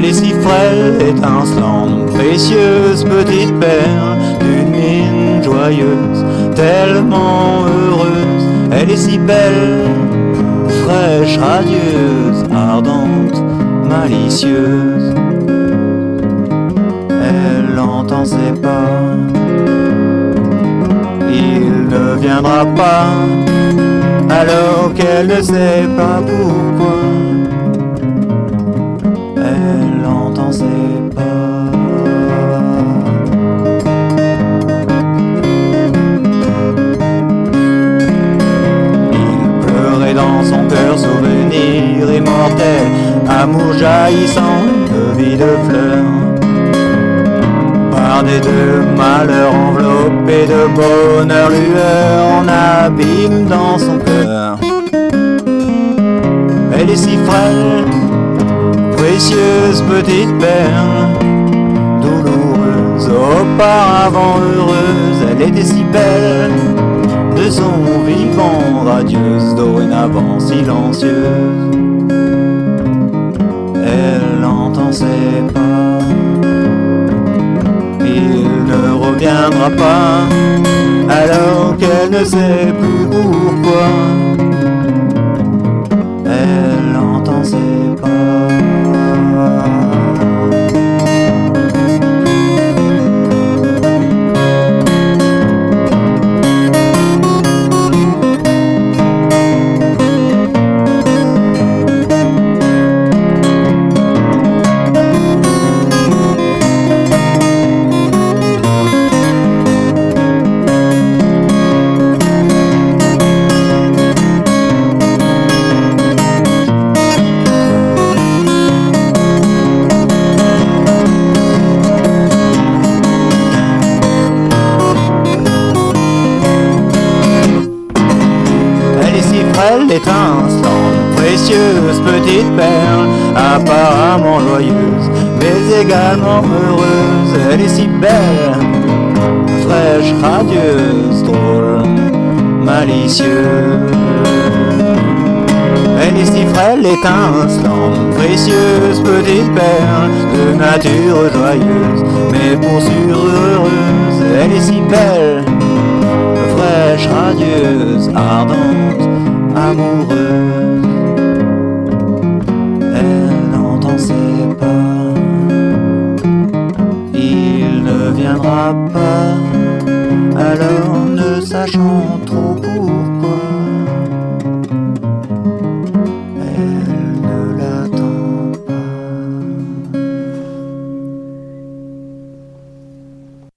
est si frêle, étincelante, précieuse petite perle d'une mine joyeuse, tellement heureuse. Elle est si belle, fraîche, radieuse, ardente, malicieuse. Elle entend ses pas, il ne viendra pas, alors qu'elle ne sait pas pourquoi. Elle entend ses pas. Il pleurait dans son cœur, souvenir immortel, amour jaillissant, de vie de fleurs. Des deux malheurs enveloppés de bonheur, lueur en abîme dans son cœur. Elle est si frêle, précieuse petite perle, douloureuse, auparavant heureuse. Elle était si belle, de son vivant radieuse, dorénavant silencieuse. Elle entend ses pas, il ne reviendra pas, alors qu'elle ne sait plus pourquoi. Elle entend ses pas. Étincelante, précieuse petite perle, apparemment joyeuse, mais également heureuse. Elle est si belle, fraîche, radieuse, drôle, malicieuse. Elle est si frêle, étincelante, précieuse petite perle, de nature joyeuse, mais pour sûr heureuse. Elle est si belle, fraîche, radieuse, ardente, amoureuse. Elle entend ses pas, il ne viendra pas.